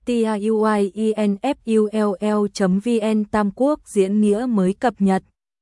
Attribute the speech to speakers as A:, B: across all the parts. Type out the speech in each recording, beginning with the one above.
A: tiuinfull.vn Tam Quốc diễn nghĩa mới cập nhật.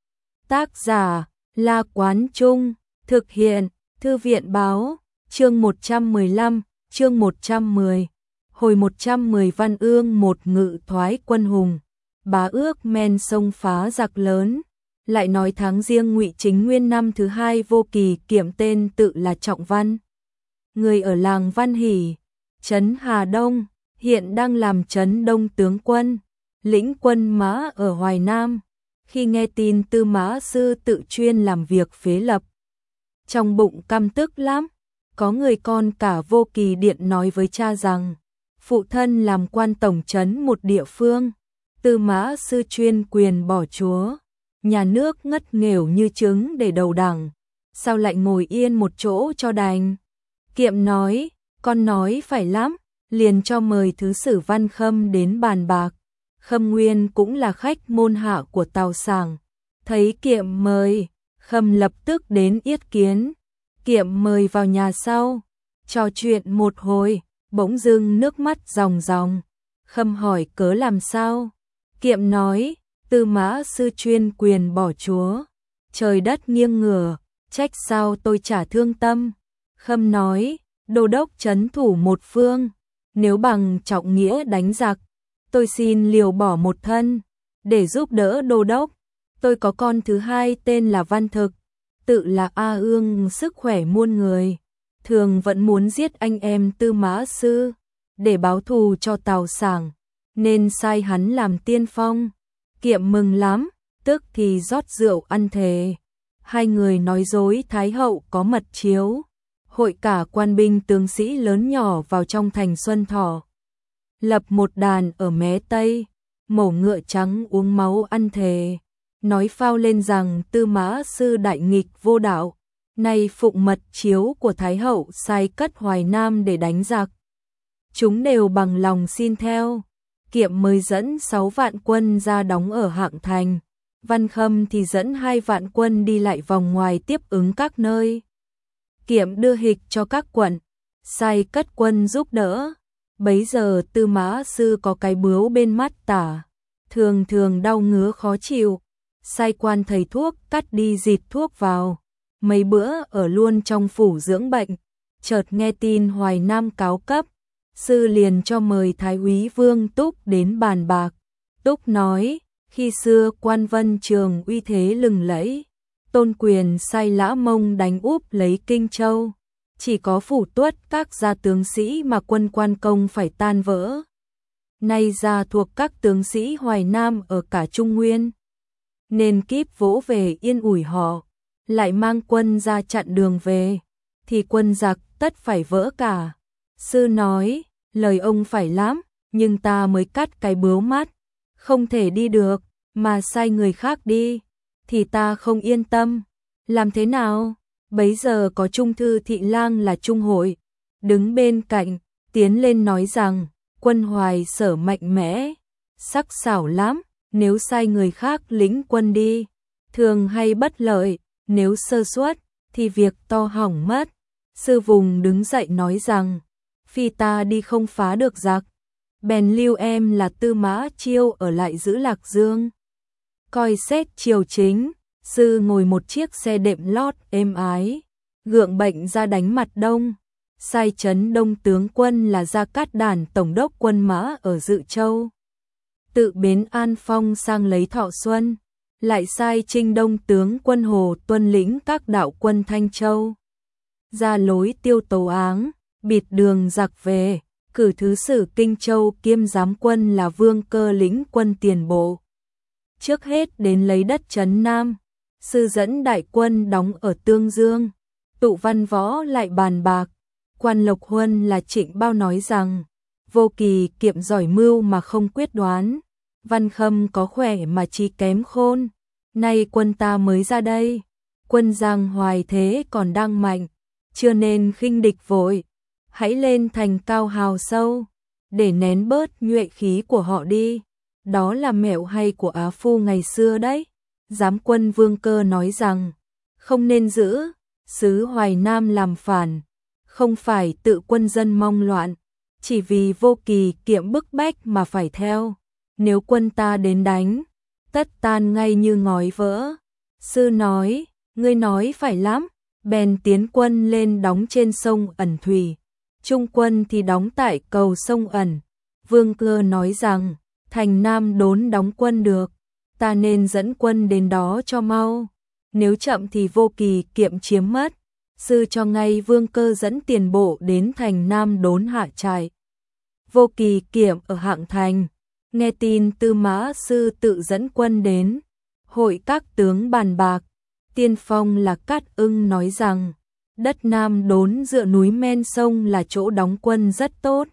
A: Tác giả La Quán Trung, thực hiện Thư viện Báo, chương 115, chương 110. Hồi 110 Văn Ương một ngự thoái quân hùng, bá ước men sông phá giặc lớn. Lại nói tháng Giêng Ngụy Chính Nguyên năm thứ hai, Vô Kỳ Kiệm tên tự là Trọng Văn, người ở làng Văn Hỷ, trấn Hà Đông, hiện đang làm trấn Đông tướng quân, lĩnh quân mã ở Hoài Nam. Khi nghe tin Tư Mã Sư tự chuyên làm việc phế lập, trong bụng căm tức lắm. Có người con cả Vô Kỳ điện nói với cha rằng, phụ thân làm quan tổng trấn một địa phương, Tư Mã Sư chuyên quyền bỏ chúa, nhà nước ngất nghèo như trứng để đầu đẳng, sao lại ngồi yên một chỗ cho đành. Kiệm nói, con nói phải lắm, liền cho mời thứ sử Văn Khâm đến bàn bạc. Khâm Nguyên cũng là khách môn hạ của Tào Sảng, thấy Kiệm mời, Khâm lập tức đến yết kiến. Kiệm mời vào nhà sau, trò chuyện một hồi, bỗng dưng nước mắt ròng ròng. Khâm hỏi cớ làm sao? Kiệm nói, Tư Mã Sư chuyên quyền bỏ chúa, trời đất nghiêng ngửa, trách sao tôi chả thương tâm. Khâm nói, đô đốc trấn thủ một phương, nếu bằng trọng nghĩa đánh giặc, tôi xin liều bỏ một thân, để giúp đỡ đô đốc. Tôi có con thứ hai tên là Văn Thực, tự là A Ương, sức khỏe muôn người, thường vẫn muốn giết anh em Tư Mã Sư, để báo thù cho Tào Sảng, nên sai hắn làm tiên phong. Kiệm mừng lắm, tức thì rót rượu ăn thề. Hai người nói dối Thái hậu có mật chiếu, hội cả quan binh tướng sĩ lớn nhỏ vào trong thành Xuân Thọ, lập một đàn ở mé Tây, mổ ngựa trắng uống máu ăn thề, nói phao lên rằng Tư Mã Sư đại nghịch vô đạo, nay phụng mật chiếu của Thái hậu sai cất Hoài Nam để đánh giặc. Chúng đều bằng lòng xin theo. Kiệm mới dẫn 6 vạn quân ra đóng ở Hạng Thành, Văn Khâm thì dẫn 2 vạn quân đi lại vòng ngoài tiếp ứng các nơi. Kiệm đưa hịch cho các quận, sai cất quân giúp đỡ. Bấy giờ Tư Mã Sư có cái bướu bên mắt tả, thường thường đau ngứa khó chịu, sai quan thầy thuốc cắt đi dịt thuốc vào. Mấy bữa ở luôn trong phủ dưỡng bệnh, chợt nghe tin Hoài Nam cáo cấp, Sư liền cho mời Thái úy Vương Túc đến bàn bạc. Túc nói, khi xưa quan Vân Trường uy thế lừng lẫy, tôn quyền sai Lã Mông đánh úp lấy Kinh Châu, chỉ có phủ tuất các gia tướng sĩ mà quân Quan Công phải tan vỡ. Nay gia thuộc các tướng sĩ Hoài Nam ở cả Trung Nguyên, nên kíp vỗ về yên ủi họ, lại mang quân ra chặn đường về, thì quân giặc tất phải vỡ cả. Sư nói, lời ông phải lắm, nhưng ta mới cắt cái bướu mắt, không thể đi được, mà sai người khác đi, thì ta không yên tâm. Làm thế nào? Bấy giờ có Trung thư thị lang là Trung Hội, đứng bên cạnh, tiến lên nói rằng, quân Hoài Sở mạnh mẽ, sắc sảo lắm, nếu sai người khác lĩnh quân đi, thường hay bất lợi, nếu sơ suất, thì việc to hỏng mất. Sư vùng đứng dậy nói rằng, phi ta đi không phá được giặc, bèn lưu em là Tư Mã Chiêu ở lại giữ Lạc Dương, coi xét triều chính. Sư ngồi một chiếc xe đệm lót êm ái, gượng bệnh ra đánh mặt Đông, sai trấn Đông tướng quân là Gia Cát Đản tổng đốc quân mã ở Dự Châu, tự bến An Phong sang lấy Thọ Xuân, lại sai Trinh Đông tướng quân Hồ Tuân lĩnh các đạo quân Thanh Châu, ra lối Tiêu Tấu Áng, bịt đường giặc về, cử thứ sử Kinh Châu kiêm giám quân là Vương Cơ lĩnh quân tiền bộ, trước hết đến lấy đất trấn Nam. Sư dẫn đại quân đóng ở Tương Dương, tụ văn võ lại bàn bạc. Quan Lộc Huân là Trịnh Bao nói rằng, Vô Kỳ Kiệm giỏi mưu mà không quyết đoán, Văn Khâm có khỏe mà trí kém khôn, nay quân ta mới ra đây, quân Giang Hoài thế còn đang mạnh, chưa nên khinh địch vội, hãy lên thành cao hào sâu, để nén bớt nhuệ khí của họ đi, đó là mẹo hay của Á Phu ngày xưa đấy. Giám quân Vương Cơ nói rằng, không nên giữ xứ Hoài Nam làm phản, không phải tự quân dân mong loạn, chỉ vì Vô Kỳ Kiệm bức bách mà phải theo. Nếu quân ta đến đánh, tất tan ngay như ngói vỡ. Sư nói, ngươi nói phải lắm, bèn tiến quân lên đóng trên sông Ẩn Thủy. Trung quân thì đóng tại cầu sông Ẩn. Vương Cơ nói rằng, thành Nam Đốn đóng quân được, ta nên dẫn quân đến đó cho mau. Nếu chậm thì Vô Kỳ Kiệm chiếm mất. Sư cho ngay Vương Cơ dẫn tiền bộ đến thành Nam Đốn hạ trại. Vô Kỳ Kiệm ở Hạng Thành, nghe tin Tư Mã Sư tự dẫn quân đến, hội các tướng bàn bạc. Tiên phong là Cát Ưng nói rằng, đất Nam Đốn dựa núi men sông là chỗ đóng quân rất tốt.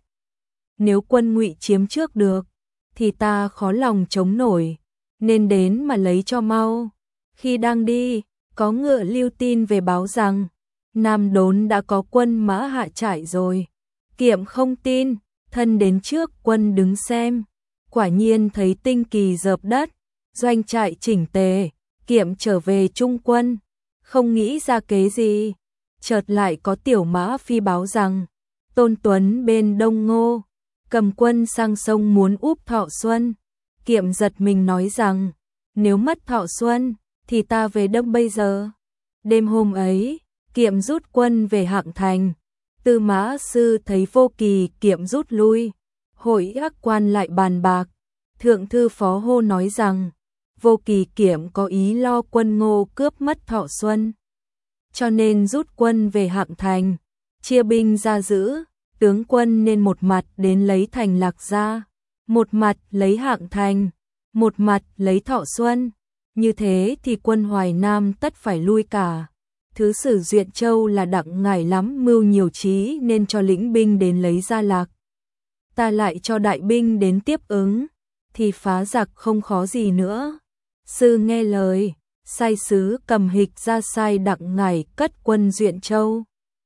A: Nếu quân Ngụy chiếm trước được, thì ta khó lòng chống nổi, nên đến mà lấy cho mau. Khi đang đi, có ngựa lưu tin về báo rằng, Nam Đốn đã có quân mã hạ trại rồi. Kiệm không tin, thân đến trước quân đứng xem. Quả nhiên thấy tinh kỳ dợp đất, doanh trại chỉnh tề. Kiệm trở về trung quân, không nghĩ ra kế gì. Chợt lại có tiểu mã phi báo rằng, Tôn Tuấn bên Đông Ngô, cầm quân sang sông muốn úp Thọ Xuân. Kiệm giật mình nói rằng, nếu mất Thọ Xuân, thì ta về đâu bây giờ? Đêm hôm ấy, Kiệm rút quân về Hạng Thành. Tư Mã Sư thấy Vô Kỳ Kiệm rút lui, hội ác quan lại bàn bạc. Thượng thư Phó Hô nói rằng, Vô Kỳ Kiệm có ý lo quân Ngô cướp mất Thọ Xuân, cho nên rút quân về Hạng Thành, chia binh ra giữ. Tướng quân nên một mặt đến lấy thành Lạc Gia, một mặt lấy Hạng Thành, một mặt lấy Thọ Xuân. Như thế thì quân Hoài Nam tất phải lui cả. Thứ sử Duyện Châu là Đặng Ngải lắm mưu nhiều trí nên cho lĩnh binh đến lấy Gia Lạc. Ta lại cho đại binh đến tiếp ứng, thì phá giặc không khó gì nữa. Sư nghe lời, sai sứ Cầm Hịch ra sai Đặng Ngải cất quân Duyện Châu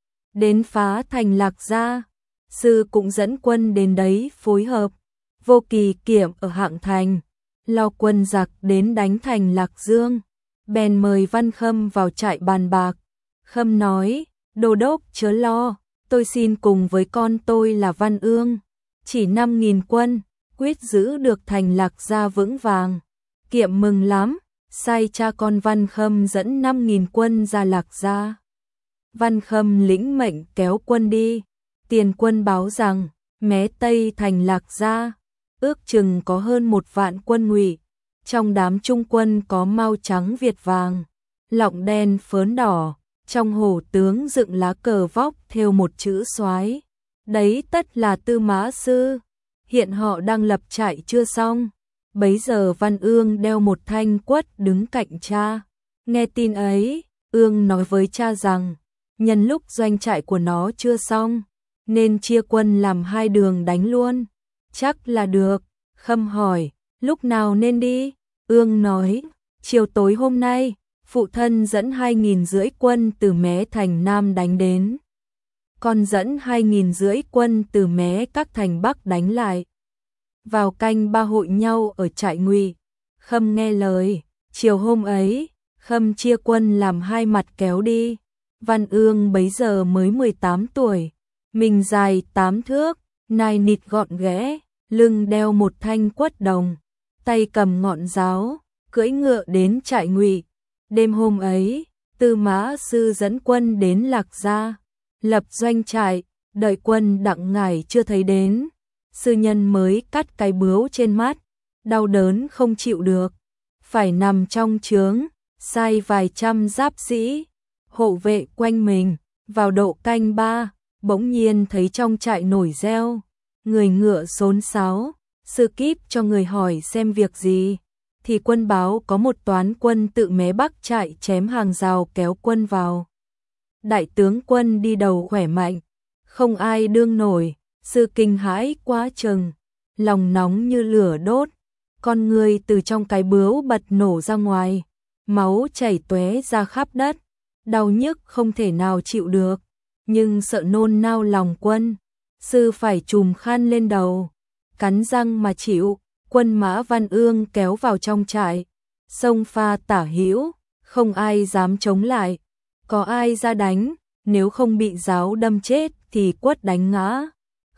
A: đến phá thành Lạc Gia. Sư cũng dẫn quân đến đấy phối hợp. Vô Kỳ Kiệm ở Hạng Thành, lo quân giặc đến đánh thành Lạc Dương, bèn mời Văn Khâm vào trại bàn bạc. Khâm nói, đô đốc chớ lo, tôi xin cùng với con tôi là Văn Ương, chỉ 5.000 quân, quyết giữ được thành Lạc Gia vững vàng. Kiệm mừng lắm, sai cha con Văn Khâm dẫn 5.000 quân ra Lạc Gia. Văn Khâm lĩnh mệnh kéo quân đi. Tiền quân báo rằng, mé Tây thành Lạc Gia, ước chừng có hơn 1 vạn quân Ngụy. Trong đám trung quân có mao trắng Việt vàng, lọng đen phớn đỏ, trong hổ tướng dựng lá cờ vóc thêu một chữ soái. Đấy tất là Tư Mã Sư. Hiện họ đang lập trại chưa xong. Bấy giờ Văn Ương đeo một thanh quất đứng cạnh cha. Nghe tin ấy, Ương nói với cha rằng, nhân lúc doanh trại của nó chưa xong, nên chia quân làm 2 đường đánh luôn. Chắc là được. Khâm hỏi, lúc nào nên đi? Ương nói, chiều tối hôm nay, phụ thân dẫn 2.500 quân từ Mé thành Nam đánh đến. Con dẫn 2.500 quân từ Mé các thành Bắc đánh lại. Vào canh 3 hội nhau ở trại Ngụy. Khâm nghe lời, chiều hôm ấy, Khâm chia quân làm 2 mặt kéo đi. Văn Ương bấy giờ mới 18 tuổi, mình dài 8 thước, nai nịt gọn ghẽ, lưng đeo một thanh quất đồng, tay cầm ngọn giáo, cưỡi ngựa đến trại Ngụy. Đêm hôm ấy, Tư Mã Sư dẫn quân đến Lạc Gia, lập doanh trại. Đợi quân Đặng Ngải chưa thấy đến, sư nhân mới cắt cái bướu trên mắt, đau đớn không chịu được, phải nằm trong trướng, sai vài trăm giáp sĩ hộ vệ quanh mình. Vào độ canh 3, bỗng nhiên thấy trong trại nổi reo, người ngựa xốn xáo. Sư kíp cho người hỏi xem việc gì, thì quân báo có một toán quân tự Mé Bắc trại chém hàng rào kéo quân vào. Đại tướng quân đi đầu khỏe mạnh, không ai đương nổi. Sư kinh hãi quá chừng, lòng nóng như lửa đốt, con người từ trong cái bướu bật nổ ra ngoài, máu chảy tóe ra khắp đất, đau nhức không thể nào chịu được, nhưng sợ nôn nao lòng quân. Sư phải trùm khăn lên đầu, cắn răng mà chịu. Quân mã Văn Ương kéo vào trong trại, xông pha tả hữu, không ai dám chống lại. Có ai ra đánh, nếu không bị giáo đâm chết thì quất đánh ngã.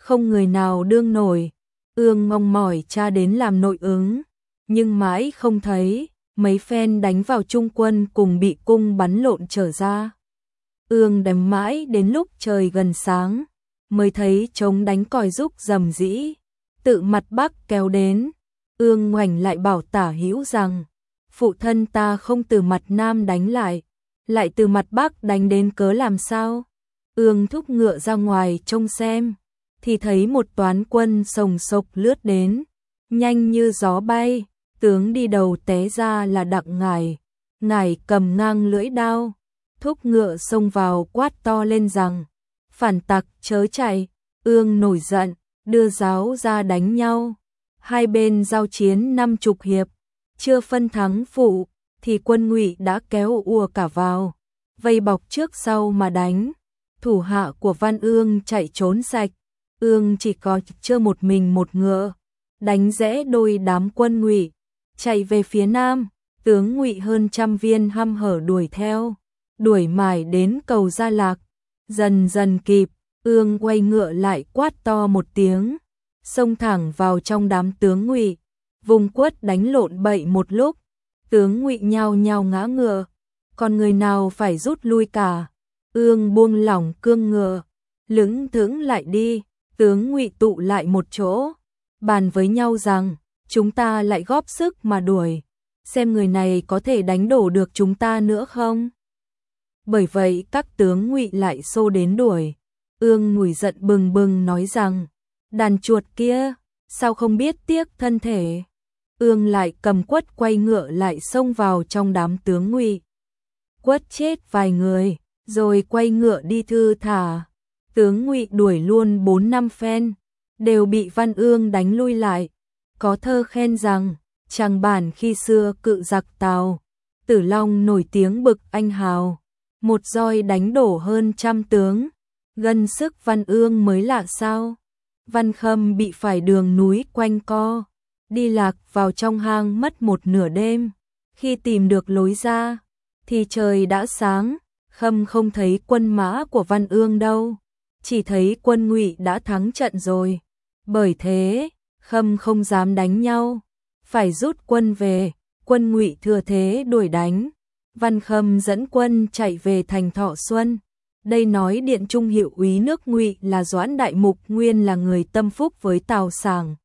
A: không người nào đương nổi. Ương mong mỏi cha đến làm nội ứng, nhưng mãi không thấy, mấy phen đánh vào trung quân cùng bị cung bắn lộn trở ra. Ương đếm mãi đến lúc trời gần sáng, mới thấy trống đánh còi rúc rầm rĩ, tự mặt Bắc kéo đến. Ương ngoảnh lại bảo Tả Hữu rằng, phụ thân ta không từ mặt Nam đánh lại từ mặt Bắc đánh đến cớ làm sao? Ương thúc ngựa ra ngoài trông xem, thì thấy một toán quân sồng sộc lướt đến, nhanh như gió bay, tướng đi đầu té ra là Đặng Ngải. Ngải cầm ngang lưỡi đao, thúc ngựa xông vào quát to lên rằng, phản tặc chớ chạy. Ương nổi giận, đưa giáo ra đánh nhau. Hai bên giao chiến 50 hiệp, chưa phân thắng phụ, thì quân Ngụy đã kéo ùa cả vào, vây bọc trước sau mà đánh. Thủ hạ của Văn Ương chạy trốn sạch, Ương chỉ có chưa một mình một ngựa, đánh rẽ đôi đám quân Ngụy, chạy về phía Nam. Tướng Ngụy hơn 100 viên hăm hở đuổi theo, đuổi mãi đến cầu Gia Lạc, dần dần kịp. Ương quay ngựa lại quát to một tiếng, xông thẳng vào trong đám tướng Ngụy, vùng quất đánh lộn bậy một lúc, tướng Ngụy nhao nhao ngã ngựa, còn người nào phải rút lui cả. Ương buông lỏng cương ngựa, lững thững lại đi. Tướng Ngụy tụ lại một chỗ, bàn với nhau rằng, chúng ta lại góp sức mà đuổi, xem người này có thể đánh đổ được chúng ta nữa không. Bởi vậy các tướng Ngụy lại xô đến đuổi. Ương nổi giận bừng bừng nói rằng, đàn chuột kia, sao không biết tiếc thân thể. Ương lại cầm quất quay ngựa lại xông vào trong đám tướng Ngụy, quất chết vài người, rồi quay ngựa đi thư thả. Tướng Ngụy đuổi luôn 4-5 phen, đều bị Văn Ương đánh lui lại. Có thơ khen rằng, chàng bản khi xưa cự giặc Tào, Tử Long nổi tiếng bực anh hào, một roi đánh đổ hơn 100 tướng, gân sức Văn Ương mới lạ sao. Văn Khâm bị phải đường núi quanh co, đi lạc vào trong hang mất một nửa đêm, khi tìm được lối ra, thì trời đã sáng. Khâm không thấy quân mã của Văn Ương đâu, chỉ thấy quân Ngụy đã thắng trận rồi. Bởi thế, Khâm không dám đánh nhau, phải rút quân về. Quân Ngụy thừa thế đuổi đánh. Văn Khâm dẫn quân chạy về thành Thọ Xuân. Đây nói điện trung hiệu úy nước Ngụy là Doãn Đại Mục nguyên là người tâm phúc với Tào Sảng.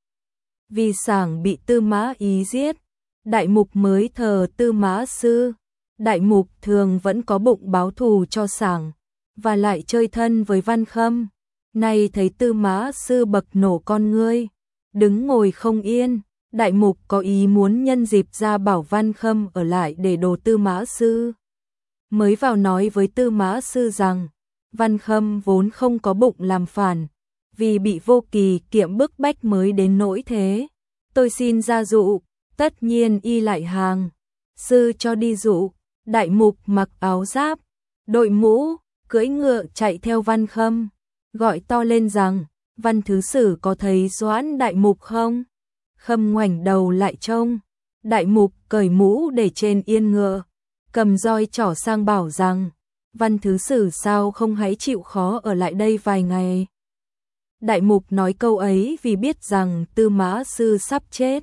A: Vì Sảng bị Tư Mã Ý giết, Đại Mục mới thờ Tư Mã Sư. Đại Mục thường vẫn có bụng báo thù cho Sảng, và lại chơi thân với Văn Khâm. Nay thấy Tư Mã Sư bậc nổ con ngươi, đứng ngồi không yên, Đại Mục có ý muốn nhân dịp ra bảo Văn Khâm ở lại để đồ Tư Mã Sư. Mới vào nói với Tư Mã Sư rằng, Văn Khâm vốn không có bụng làm phản, vì bị Vô Kỳ Kiệm bức bách mới đến nỗi thế. Tôi xin ra dụ, tất nhiên y lại hàng. Sư cho đi dụ. Đại Mục mặc áo giáp, đội mũ, cưỡi ngựa chạy theo Văn Khâm, gọi to lên rằng, Văn Thứ Sử có thấy Doãn Đại Mục không? Khâm ngoảnh đầu lại trông, Đại Mục cởi mũ để trên yên ngựa, cầm roi trỏ sang bảo rằng, Văn Thứ Sử sao không hãy chịu khó ở lại đây vài ngày. Đại Mục nói câu ấy vì biết rằng Tư Mã Sư sắp chết,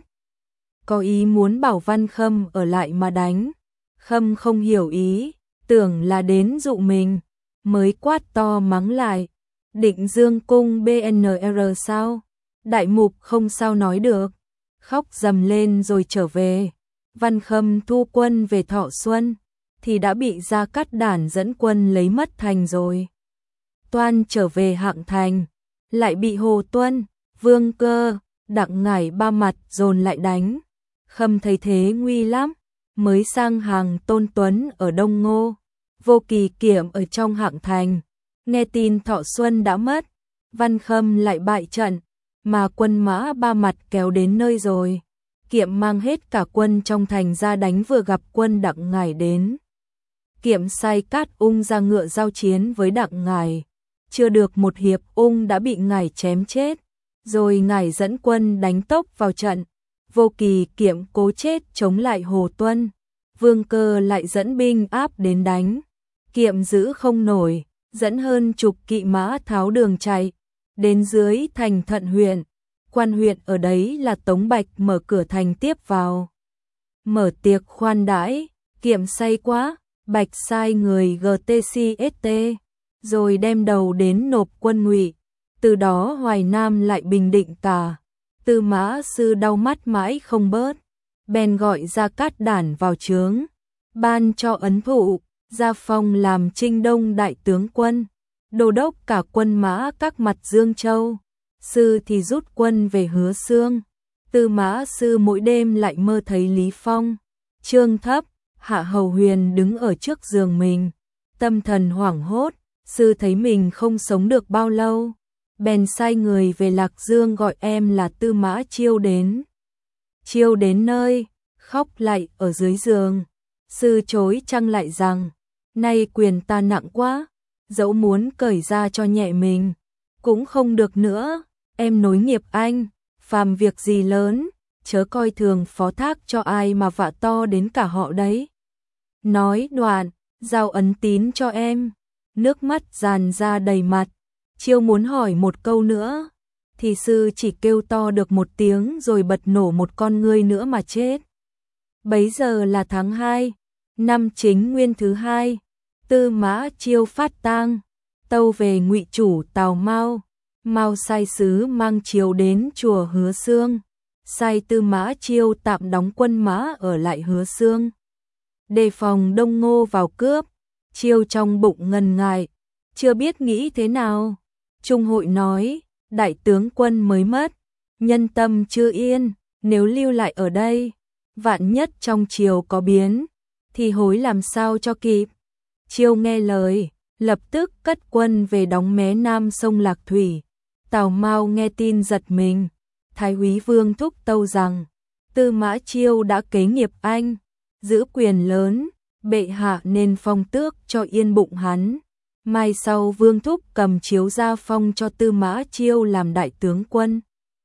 A: có ý muốn bảo Văn Khâm ở lại mà đánh. Khâm không hiểu ý, tưởng là đến dụ mình, mới quát to mắng lại, Định Dương cung BNR sao? Đại Mục không sao nói được, khóc rầm lên rồi trở về. Văn Khâm thu quân về Thọ Xuân, thì đã bị Gia Cát Đản dẫn quân lấy mất thành rồi. Toan trở về Hạng Thành, lại bị Hồ Tuân, Vương Cơ, Đặng Ngải ba mặt dồn lại đánh. Khâm thấy thế nguy lắm, mới sang hàng Tôn Tuấn ở Đông Ngô, Vô Kỳ Kiệm ở trong Hạng Thành. Nghe tin Thọ Xuân đã mất, Văn Khâm lại bại trận, mà quân mã ba mặt kéo đến nơi rồi. Kiệm mang hết cả quân trong thành ra đánh, vừa gặp quân Đặng Ngải đến. Kiệm sai Cát Ung ra ngựa giao chiến với Đặng Ngải. Chưa được một hiệp Ung đã bị Ngải chém chết, rồi Ngải dẫn quân đánh tốc vào trận. Vô Kỳ Kiệm cố chết chống lại Hồ Tuân, Vương Cơ lại dẫn binh áp đến đánh. Kiệm giữ không nổi, dẫn hơn chục kỵ mã tháo đường chạy, đến dưới thành Thận huyện. Quan huyện ở đấy là Tống Bạch mở cửa thành tiếp vào. Mở tiệc khoan đãi, kiệm say quá, Bạch sai người GTCST, rồi đem đầu đến nộp quân Ngụy. Từ đó Hoài Nam lại bình định cả. Tư Mã Sư đau mắt mãi không bớt, bèn gọi Gia Cát Đản vào trướng, ban cho ấn thụ, gia phong làm Trinh Đông đại tướng quân, đô đốc cả quân mã các mặt Dương Châu. Sư thì rút quân về Hứa Xương. Tư Mã Sư mỗi đêm lại mơ thấy Lý Phong, Trương Thấp, Hạ Hầu Huyền đứng ở trước giường mình, tâm thần hoảng hốt. Sư thấy mình không sống được bao lâu, bèn sai người về Lạc Dương gọi em là Tư Mã Chiêu đến. Chiêu đến nơi, khóc lại ở dưới giường. Sư chối chăng lại rằng, nay quyền ta nặng quá, dẫu muốn cởi ra cho nhẹ mình, cũng không được nữa, em nối nghiệp anh, phàm việc gì lớn, chớ coi thường phó thác cho ai mà vạ to đến cả họ đấy. Nói đoạn, giao ấn tín cho em, nước mắt tràn ra đầy mặt. Chiêu muốn hỏi một câu nữa, thì sư chỉ kêu to được một tiếng rồi bật nổ một con ngươi nữa mà chết. Bấy giờ là tháng 2, năm Chính Nguyên thứ 2, Tư Mã Chiêu phát tang, tâu về Ngụy chủ Tào Mao. Mao sai sứ mang chiếu đến chùa Hứa Xương, sai Tư Mã Chiêu tạm đóng quân mã ở lại Hứa Xương, đề phòng Đông Ngô vào cướp. Chiêu trong bụng ngần ngại, chưa biết nghĩ thế nào. Trung hội nói, đại tướng quân mới mất, nhân tâm chưa yên, nếu lưu lại ở đây, vạn nhất trong triều có biến, thì hối làm sao cho kịp. Chiêu nghe lời, lập tức cất quân về đóng mé nam sông Lạc Thủy. Tào Mao nghe tin giật mình, Thái úy Vương thúc tâu rằng, Tư Mã Chiêu đã kế nghiệp anh, giữ quyền lớn, bệ hạ nên phong tước cho yên bụng hắn. Mai sau Vương thúc cầm chiếu ra phong cho Tư Mã Chiêu làm đại tướng quân.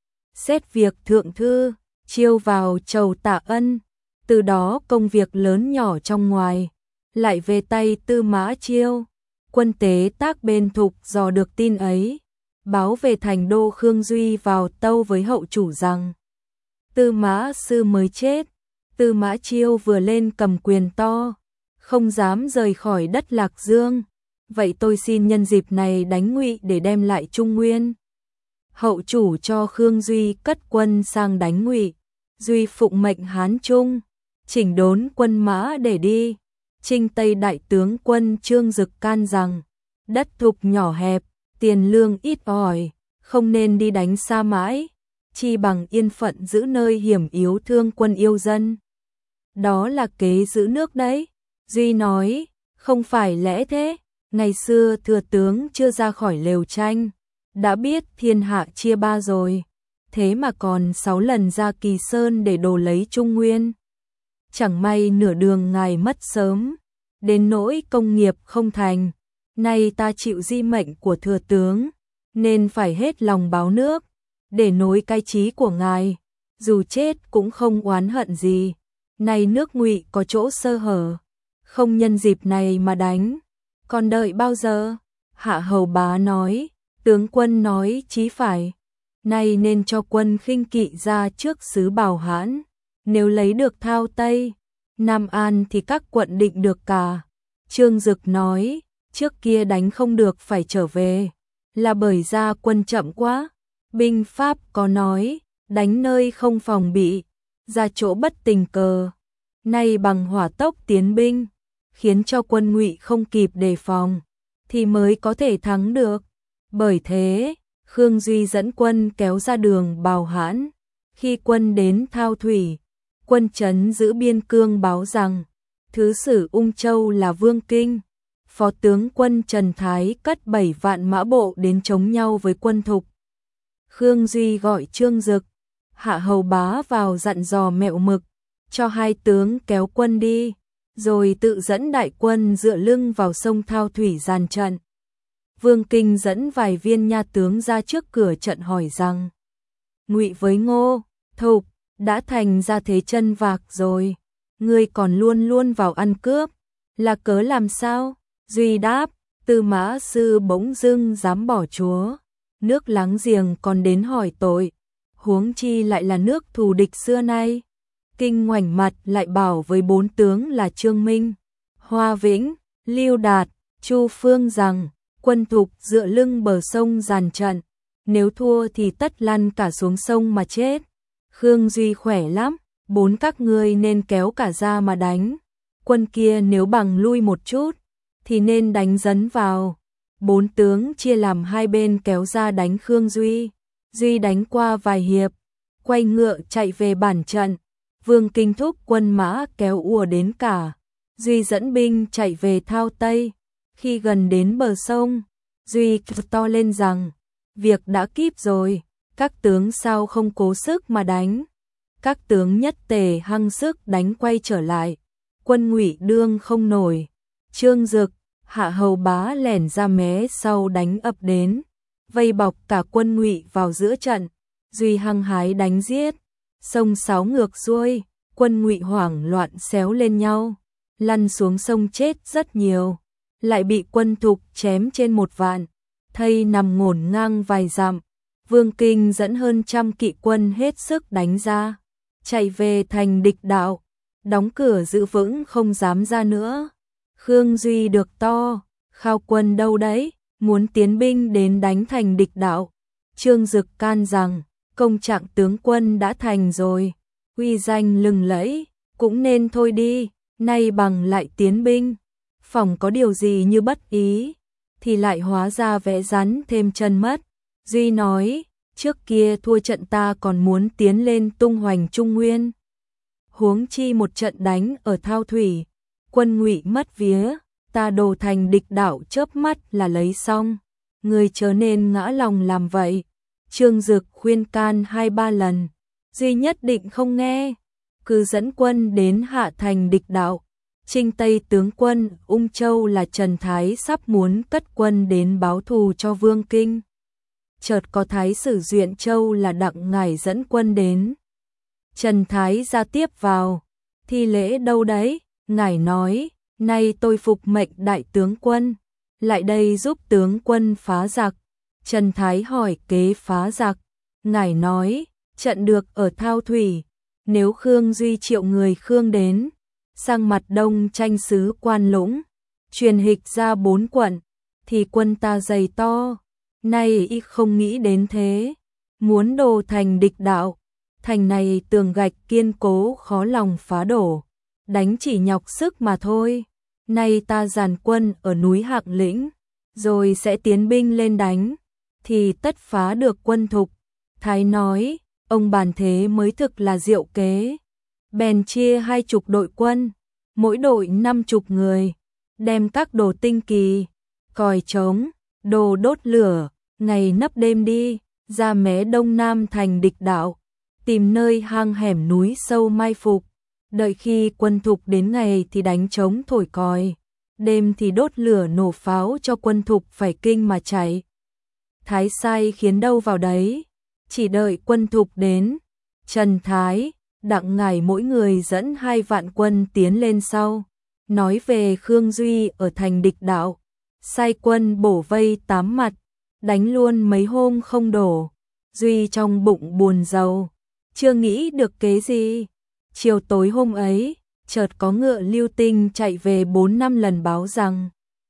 A: Xét việc thượng thư, Chiêu vào chầu tạ ân, từ đó công việc lớn nhỏ trong ngoài lại về tay Tư Mã Chiêu. Quân tế tác bên Thục dò được tin ấy, báo về thành đô Khương Duy vào tâu với hậu chủ rằng, Tư Mã Sư mới chết. Tư Mã Chiêu vừa lên cầm quyền to, không dám rời khỏi đất Lạc Dương, vậy tôi xin nhân dịp này đánh Ngụy để đem lại Trung Nguyên. Hậu chủ cho Khương Duy cất quân sang đánh Ngụy. Duy phụng mệnh Hán Trung, chỉnh đốn quân mã để đi. Trinh Tây đại tướng quân Trương Dực can rằng, đất Thục nhỏ hẹp, tiền lương ít ỏi, không nên đi đánh xa mãi, chi bằng yên phận giữ nơi hiểm yếu thương quân yêu dân. Đó là kế giữ nước đấy. Duy nói, không phải lẽ thế, ngày xưa thừa tướng chưa ra khỏi lều tranh, đã biết thiên hạ chia ba rồi, thế mà còn 6 lần ra Kỳ Sơn để đồ lấy Trung Nguyên. Chẳng may nửa đường ngài mất sớm, đến nỗi công nghiệp không thành, nay ta chịu di mệnh của thừa tướng, nên phải hết lòng báo nước, để nối cai trí của ngài, dù chết cũng không oán hận gì. Nay nước Ngụy có chỗ sơ hở, không nhân dịp này mà đánh, còn đợi bao giờ? Hạ Hầu Bá nói, tướng quân nói chí phải, nay nên cho quân khinh kỵ ra trước xứ Bảo Hãn, nếu lấy được Thao Tây, Nam An thì các quận định được cả. Trương Dực nói, trước kia đánh không được phải trở về, là bởi ra quân chậm quá. Binh pháp có nói, đánh nơi không phòng bị, ra chỗ bất tình cờ. Nay bằng hỏa tốc tiến binh, khiến cho quân Ngụy không kịp đề phòng, thì mới có thể thắng được. Bởi thế, Khương Duy dẫn quân kéo ra đường Bào Hãn. Khi quân đến Thao Thủy, quân trấn giữ biên cương báo rằng, thứ sử Ung Châu là Vương Kinh, phó tướng quân Trần Thái cất 7 vạn mã bộ đến chống nhau với quân Thục. Khương Duy gọi Trương Dực, Hạ Hầu Bá vào dặn dò Mẹo Mực, cho hai tướng kéo quân đi, rồi tự dẫn đại quân dựa lưng vào sông Thao Thủy dàn trận. Vương Kinh dẫn vài viên nha tướng ra trước cửa trận hỏi rằng, Ngụy với Ngô, Thục đã thành ra thế chân vạc rồi, ngươi còn luôn luôn vào ăn cướp, là cớ làm sao? Duy đáp, Tư Mã Sư bỗng dưng dám bỏ chúa, nước láng giềng còn đến hỏi tội, huống chi lại là nước thù địch xưa nay. Kinh ngoảnh mặt lại bảo với 4 tướng là Trương Minh, Hoa Vĩnh, Lưu Đạt, Chu Phương rằng, quân Thục dựa lưng bờ sông dàn trận, nếu thua thì tất lăn cả xuống sông mà chết. Khương Duy khỏe lắm, 4 các ngươi nên kéo cả ra mà đánh. Quân kia nếu bằng lui một chút, thì nên đánh dấn vào. 4 tướng chia làm hai bên kéo ra đánh Khương Duy. Duy đánh qua vài hiệp, quay ngựa chạy về bản trận. Vương Kinh thúc quân mã kéo ùa đến cả. Duy dẫn binh chạy về Thao Tây. Khi gần đến bờ sông, Duy to lên rằng, việc đã kíp rồi, các tướng sao không cố sức mà đánh. Các tướng nhất tề hăng sức đánh quay trở lại. Quân Ngụy đương không nổi. Trương Dực, Hạ Hầu Bá lẻn ra mé sau đánh ập đến, vây bọc cả quân Ngụy vào giữa trận. Duy hăng hái đánh giết, sông sáo ngược xuôi, quân Ngụy hoảng loạn xéo lên nhau, lăn xuống sông chết rất nhiều, lại bị quân Thục chém trên 1 vạn, thây nằm ngổn ngang vài dặm. Vương Kinh dẫn hơn 100 kỵ quân hết sức đánh ra, chạy về thành địch đạo, đóng cửa giữ vững không dám ra nữa. Khương Duy được to, Khao quân đâu đấy, muốn tiến binh đến đánh thành địch đạo. Trương Dực can rằng, công trạng tướng quân đã thành rồi, uy danh lừng lẫy, cũng nên thôi đi, nay bằng lại tiến binh. Phòng có điều gì như bất ý, thì lại hóa ra vẽ rắn thêm chân mất. Duy nói, trước kia thua trận ta còn muốn tiến lên tung hoành Trung Nguyên. Huống chi một trận đánh ở Thao Thủy, quân Ngụy mất vía, ta đổ thành địch đạo chớp mắt là lấy xong. Người chớ nên ngã lòng làm vậy. Trương Dực khuyên can 2-3 lần, Duy nhất định không nghe, cứ dẫn quân đến hạ thành địch đạo. Trinh Tây tướng quân Ung Châu là Trần Thái sắp muốn cất quân đến báo thù cho Vương Kinh. Chợt có Thái sử Duyện Châu là Đặng Ngải dẫn quân đến. Trần Thái ra tiếp vào, thi lễ đâu đấy? Ngải nói, nay tôi phục mệnh đại tướng quân, lại đây giúp tướng quân phá giặc. Trần Thái hỏi kế phá giặc, Ngải nói, trận được ở Thao Thủy, nếu Khương Duy triệu người Khương đến, sang mặt đông tranh xứ Quan Lũng, truyền hịch ra 4 quận, thì quân ta dày to. Nay y không nghĩ đến thế, muốn đổ thành địch đạo, thành này tường gạch kiên cố khó lòng phá đổ, đánh chỉ nhọc sức mà thôi. Nay ta dàn quân ở núi Hạng Lĩnh, rồi sẽ tiến binh lên đánh, thì tất phá được quân Thục. Thái nói, ông bàn thế mới thực là diệu kế. Bèn chia 20 đội quân, mỗi đội 50 người, đem các đồ tinh kỳ, còi trống, đồ đốt lửa, ngày nấp đêm đi, ra mé đông nam thành địch đạo, tìm nơi hang hẻm núi sâu mai phục. Đợi khi quân Thục đến ngày thì đánh trống thổi còi, đêm thì đốt lửa nổ pháo cho quân Thục phải kinh mà chạy. Thái sai khiến đâu vào đấy, chỉ đợi quân Thục đến. Trần Thái, Đặng Ngải mỗi người dẫn 2 vạn quân tiến lên sau, nói về Khương Duy ở thành địch đạo, sai quân bổ vây 8 mặt, đánh luôn mấy hôm không đổ. Duy trong bụng buồn rầu, chưa nghĩ được kế gì. Chiều tối hôm ấy, chợt có ngựa Lưu Tinh chạy về 4-5 lần báo rằng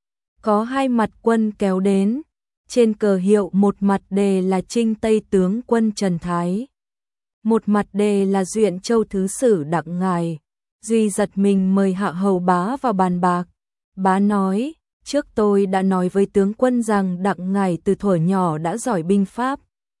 A: có 2 mặt quân kéo đến, trên cờ hiệu một mặt đề là Trinh Tây tướng quân Trần Thái, một mặt đề là Duyện Châu thứ sử Đặng Ngải. Duy giật mình mời Hạ Hầu Bá vào bàn bạc. Bá nói, trước tôi đã nói với tướng quân rằng Đặng Ngải từ thuở nhỏ đã giỏi binh pháp,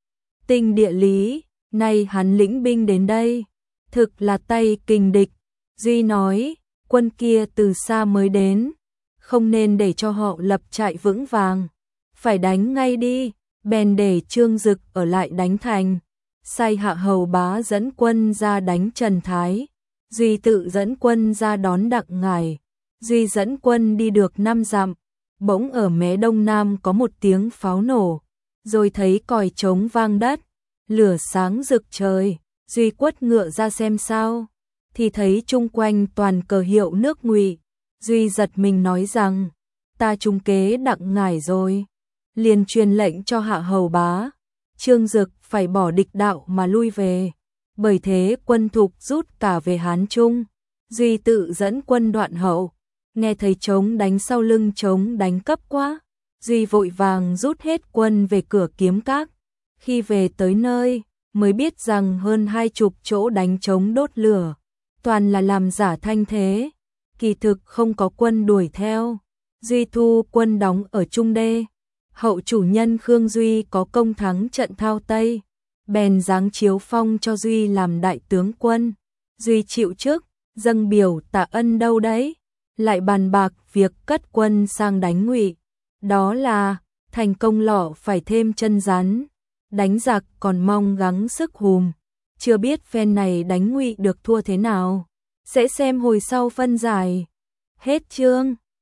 A: tinh địa lý, nay hắn lĩnh binh đến đây, thực là tay kình địch. Duy nói, quân kia từ xa mới đến, không nên để cho họ lập trại vững vàng, phải đánh ngay đi. Bèn để Trương Dực ở lại đánh thành, sai Hạ Hầu Bá dẫn quân ra đánh Trần Thái, Duy tự dẫn quân ra đón Đặng Ngải. Duy dẫn quân đi được 5 dặm, bỗng ở mé đông nam có một tiếng pháo nổ, rồi thấy còi trống vang đất, lửa sáng rực trời. Duy quất ngựa ra xem sao, thì thấy chung quanh toàn cờ hiệu nước Ngụy. Duy giật mình nói rằng, ta trúng kế Đặng Ngải rồi. liền truyền lệnh cho Hạ Hầu Bá, Trương Dực phải bỏ địch đạo mà lui về. Bởi thế quân Thục rút cả về Hán Trung. Duy tự dẫn quân đoạn hậu, nghe thấy trống đánh sau lưng trống đánh cấp quá. Duy vội vàng rút hết quân về cửa Kiếm Các. Khi về tới nơi, mới biết rằng hơn 20 chỗ đánh trống đốt lửa, toàn là làm giả thanh thế, kỳ thực không có quân đuổi theo. Duy thu quân đóng ở Trung Đê. Hậu chủ nhân Khương Duy có công thắng trận Thao Tây, bèn giáng chiếu phong cho Duy làm đại tướng quân. Duy chịu chức, dâng biểu tạ ân đâu đấy, lại bàn bạc việc cất quân sang đánh Ngụy. Đó là thành công lọ phải thêm chân rắn, đánh giặc còn mong gắng sức hùm. Chưa biết phen này đánh Ngụy được thua thế nào, sẽ xem hồi sau phân giải. Hết chương.